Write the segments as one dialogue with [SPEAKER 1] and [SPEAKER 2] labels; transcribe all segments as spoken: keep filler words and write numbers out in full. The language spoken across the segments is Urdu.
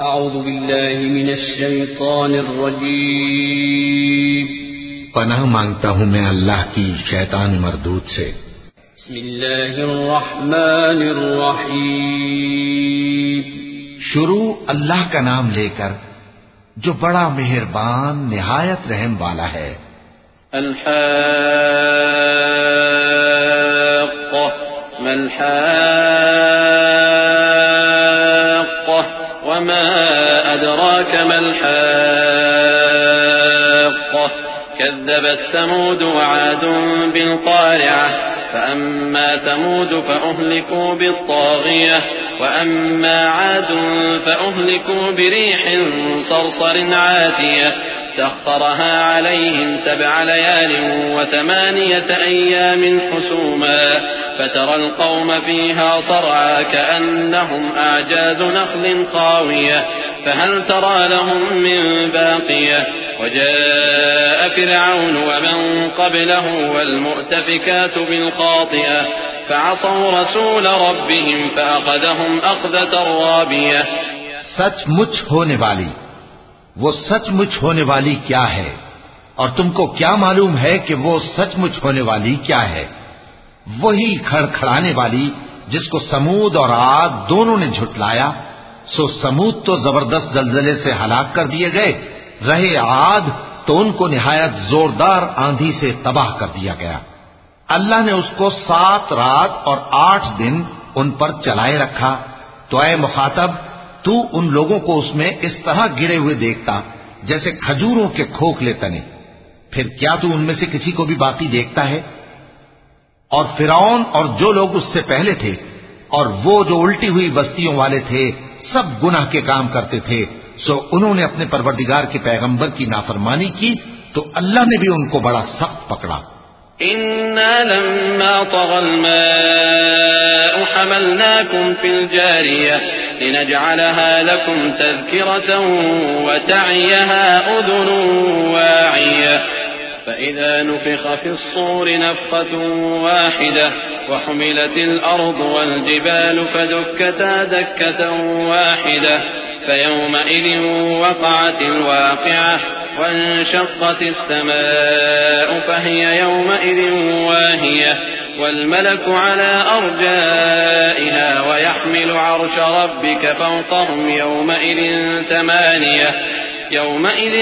[SPEAKER 1] اعوذ باللہ من الشیطان الرجیم
[SPEAKER 2] پناہ مانگتا ہوں میں اللہ کی شیطان مردود سے۔
[SPEAKER 1] بسم اللہ الرحمن الرحیم
[SPEAKER 2] شروع اللہ کا نام لے کر جو بڑا مہربان نہایت رحم والا ہے۔
[SPEAKER 1] الحاقہ ما الحاقہ وما أدراك ما الحاقة كذبت ثمود وعاد بالقارعة فأما ثمود فأهلكوا بالطاغية وأما عاد فأهلكوا بريح صرصر عاتية سخرها عليهم سبع ليال وثمانية أيام حسوما فترى القوم فيها صرعى كأنهم أعجاز نخل خاوية فهل ترى لهم من باقية وجاء فرعون ومن قبله والمؤتفكات بالخاطئة فعصوا رسول ربهم فأخذهم أخذة رابية۔
[SPEAKER 2] سچ مچ ہونے والی، وہ سچ مچ ہونے والی کیا ہے، اور تم کو کیا معلوم ہے کہ وہ سچ مچ ہونے والی کیا ہے؟ وہی کھڑکھڑانے والی جس کو سمود اور عاد دونوں نے جھٹلایا۔ سو سمود تو زبردست زلزلے سے ہلاک کر دیے گئے، رہے عاد تو ان کو نہایت زوردار آندھی سے تباہ کر دیا گیا۔ اللہ نے اس کو سات رات اور آٹھ دن ان پر چلائے رکھا۔ تو اے مخاطب، تو ان لوگوں کو اس میں اس طرح گرے ہوئے دیکھتا جیسے کھجوروں کے کھوکھلے تنے، پھر کیا تو ان میں سے کسی کو بھی باقی دیکھتا ہے؟ اور فرعون اور جو لوگ اس سے پہلے تھے اور وہ جو الٹی ہوئی بستیوں والے تھے سب گناہ کے کام کرتے تھے، سو انہوں نے اپنے پروردگار کے پیغمبر کی نافرمانی کی تو اللہ نے بھی ان کو بڑا سخت پکڑا۔
[SPEAKER 1] إنا لما طغى الماء حملناكم في الجارية لنجعلها لكم تذكرة وتعيها أذن واعية فإذا نفخ في الصور نفخة واحدة وحملت الأرض والجبال فدكتا دكة واحدة فيومئذ وقعت الواقعة وانشقت السماء فهي يومئذ واهية والملك على أرجائها ويحمل عرش ربك فوقهم يومئذ ثمانية يومئذ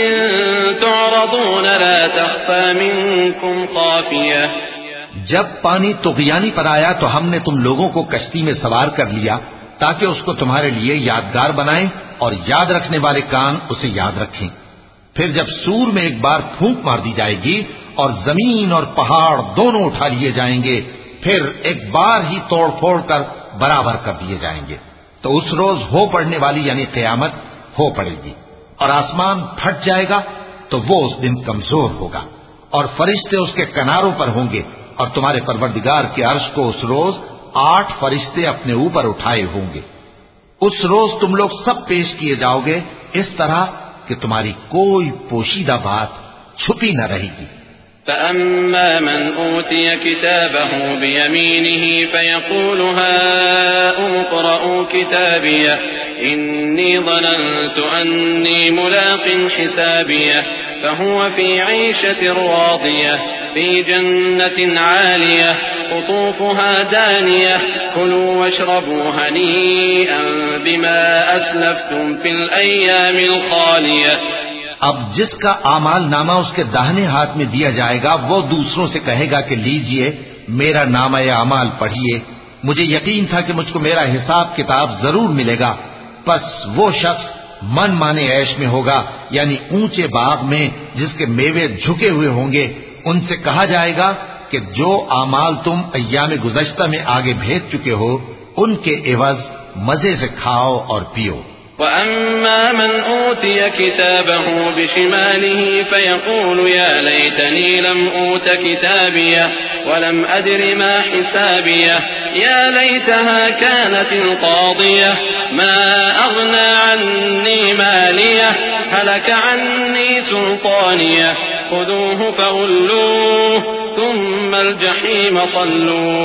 [SPEAKER 1] تعرضون لا تخفى منكم خافية۔
[SPEAKER 2] جب پانی طغیانی پر آیا تو ہم نے تم لوگوں کو کشتی میں سوار کر لیا تاکہ اس کو تمہارے لیے یادگار بنائیں اور یاد رکھنے والے کان اسے یاد رکھیں۔ پھر جب سور میں ایک بار پھونک مار دی جائے گی اور زمین اور پہاڑ دونوں اٹھا لیے جائیں گے، پھر ایک بار ہی توڑ پھوڑ کر برابر کر دیے جائیں گے، تو اس روز ہو پڑنے والی یعنی قیامت ہو پڑے گی، اور آسمان پھٹ جائے گا تو وہ اس دن کمزور ہوگا، اور فرشتے اس کے کناروں پر ہوں گے، اور تمہارے پروردگار کے عرش کو اس روز آٹھ فرشتے اپنے اوپر اٹھائے ہوں گے۔ اس روز تم لوگ سب پیش کیے جاؤ گے اس طرح کہ تمہاری کوئی پوشیدہ بات چھپی نہ رہے گی۔
[SPEAKER 1] فأما من أوتي كتابه بيمينه فيقول هاؤم اقرءوا كتابيه إني ظننت أني ملاق حسابيه فهو في عيشة راضية في جنة عالية قطوفها دانية كلوا واشربوا هنيئا بما أسلفتم في الأيام الخالية۔
[SPEAKER 2] اب جس کا اعمال نامہ اس کے داہنے ہاتھ میں دیا جائے گا وہ دوسروں سے کہے گا کہ لیجئے میرا نامہ اعمال پڑھیے، مجھے یقین تھا کہ مجھ کو میرا حساب کتاب ضرور ملے گا۔ پس وہ شخص من مانے عیش میں ہوگا، یعنی اونچے باغ میں جس کے میوے جھکے ہوئے ہوں گے۔ ان سے کہا جائے گا کہ جو اعمال تم ایام گزشتہ میں آگے بھیج چکے ہو ان کے عوض مزے سے کھاؤ اور پیو۔
[SPEAKER 1] وأما من أوتي كتابه بشماله فيقول يا ليتني لم أوت كتابيه ولم أدر ما حسابيه يا ليتها كانت القاضية ما أغنى عني ماليه هلك عني سلطانيه خذوه فغلوه ثم الجحيم صلوه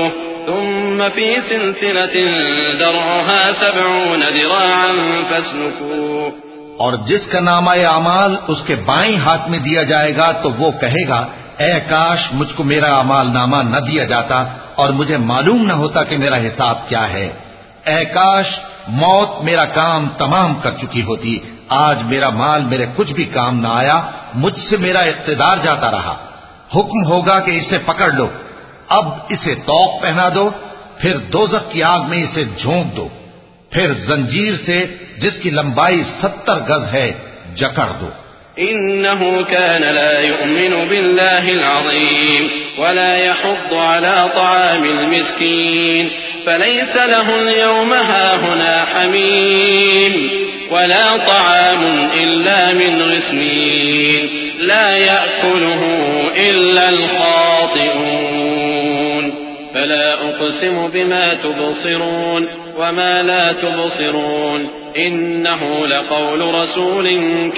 [SPEAKER 1] ثم في سلسلة ذرعها سبعون ذراعا فاسلكوه.
[SPEAKER 2] اور جس کا نامہ اعمال اس کے بائیں ہاتھ میں دیا جائے گا تو وہ کہے گا اے کاش مجھ کو میرا اعمال نامہ نہ دیا جاتا اور مجھے معلوم نہ ہوتا کہ میرا حساب کیا ہے. اے کاش موت میرا کام تمام کر چکی ہوتی. آج میرا مال میرے کچھ بھی کام نہ آیا, مجھ سے میرا اقتدار جاتا رہا. حکم ہوگا کہ اسے پکڑ لو, اب اسے طوق پہنا دو, پھر دوزخ کی آگ میں اسے جھونک دو, پھر زنجیر سے جس کی لمبائی ستر گز ہے جکڑ دو.
[SPEAKER 1] إنه كان لا يؤمن بالله العظيم ولا يحض على طعام المسكين فليس له اليوم هاهنا حميم ولا طعام إلا من غسلين لا يأكله إلا الخاطئون. فلا أقسم بما تبصرون وما لا تبصرون إنه لقول رسول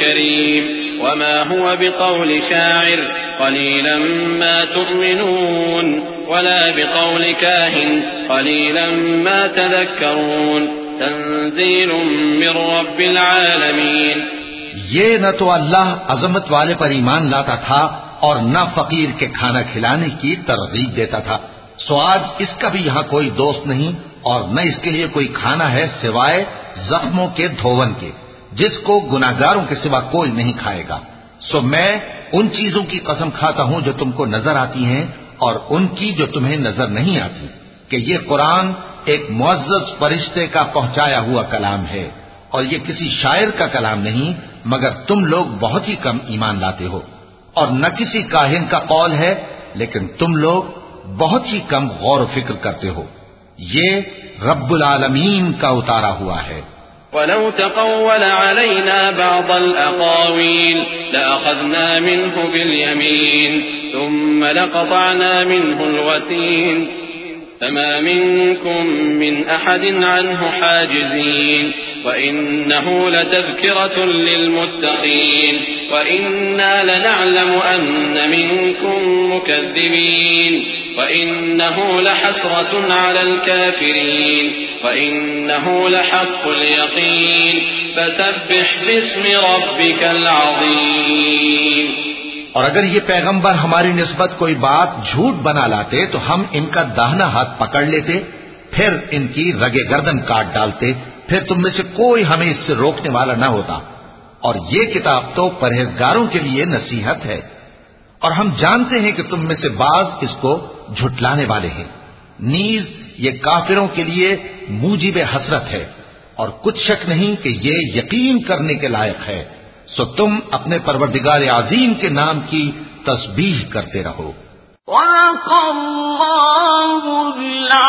[SPEAKER 1] كريم وما هو بقول شاعر قليلا ما تؤمنون ولا بقول كاهن قليلا ما تذكرون تنزيل من رب العالمين.
[SPEAKER 2] یہ نہ تو اللہ عظمت والے پر ایمان لاتا تھا اور نہ فقیر کے کھانا کھلانے کی ترغیب دیتا تھا, سو آج اس کا بھی یہاں کوئی دوست نہیں اور نہ اس کے لیے کوئی کھانا ہے سوائے زخموں کے دھون کے, جس کو گناہگاروں کے سوا کوئی نہیں کھائے گا. سو میں ان چیزوں کی قسم کھاتا ہوں جو تم کو نظر آتی ہیں اور ان کی جو تمہیں نظر نہیں آتی, کہ یہ قرآن ایک معزز فرشتے کا پہنچایا ہوا کلام ہے اور یہ کسی شاعر کا کلام نہیں, مگر تم لوگ بہت ہی کم ایمان لاتے ہو. اور نہ کسی کاہن کا قول ہے, لیکن تم لوگ بہت ہی کم غور و فکر کرتے ہو. یہ رب العالمین کا اتارا ہوا ہے.
[SPEAKER 1] وَلَوْ تَقَوَّلَ عَلَيْنَا بَعْضَ الْأَقَاوِيلِ لَأَخَذْنَا مِنْهُ بِالْيَمِينِ ثُمَّ لَقَطَعْنَا مِنْهُ الْوَتِينَ فَمَا مِنْكُمْ مِنْ أَحَدٍ عَنْهُ حَاجِزِينَ وَإِنَّهُ لَتَذْكِرَةٌ لِلْمُتَّقِينَ وَإِنَّا لَنَعْلَمُ أَنَّ مِنْكُمْ مُكَذِّبِينَ وَإِنَّهُ لَحَسْرَةٌ عَلَى الْكَافِرِينَ وَإِنَّهُ لَحَقُّ الْيَقِينِ فَسَبِّحْ بِاسْمِ رَبِّكَ الْعَظِيمِ.
[SPEAKER 2] اور اگر یہ پیغمبر ہماری نسبت کوئی بات جھوٹ بنا لاتے تو ہم ان کا داہنا ہاتھ پکڑ لیتے, پھر ان کی رگے گردن کاٹ ڈالتے, پھر تم میں سے کوئی ہمیں اس سے روکنے والا نہ ہوتا. اور یہ کتاب تو پرہیزگاروں کے لیے نصیحت ہے, اور ہم جانتے ہیں کہ تم میں سے بعض اس کو جھٹلانے والے ہیں. نیز یہ کافروں کے لیے موجب حسرت ہے, اور کچھ شک نہیں کہ یہ یقین کرنے کے لائق ہے. سو تم اپنے پروردگار عظیم کے نام کی تسبیح کرتے رہو.
[SPEAKER 3] وَلَقَ اللَّهُ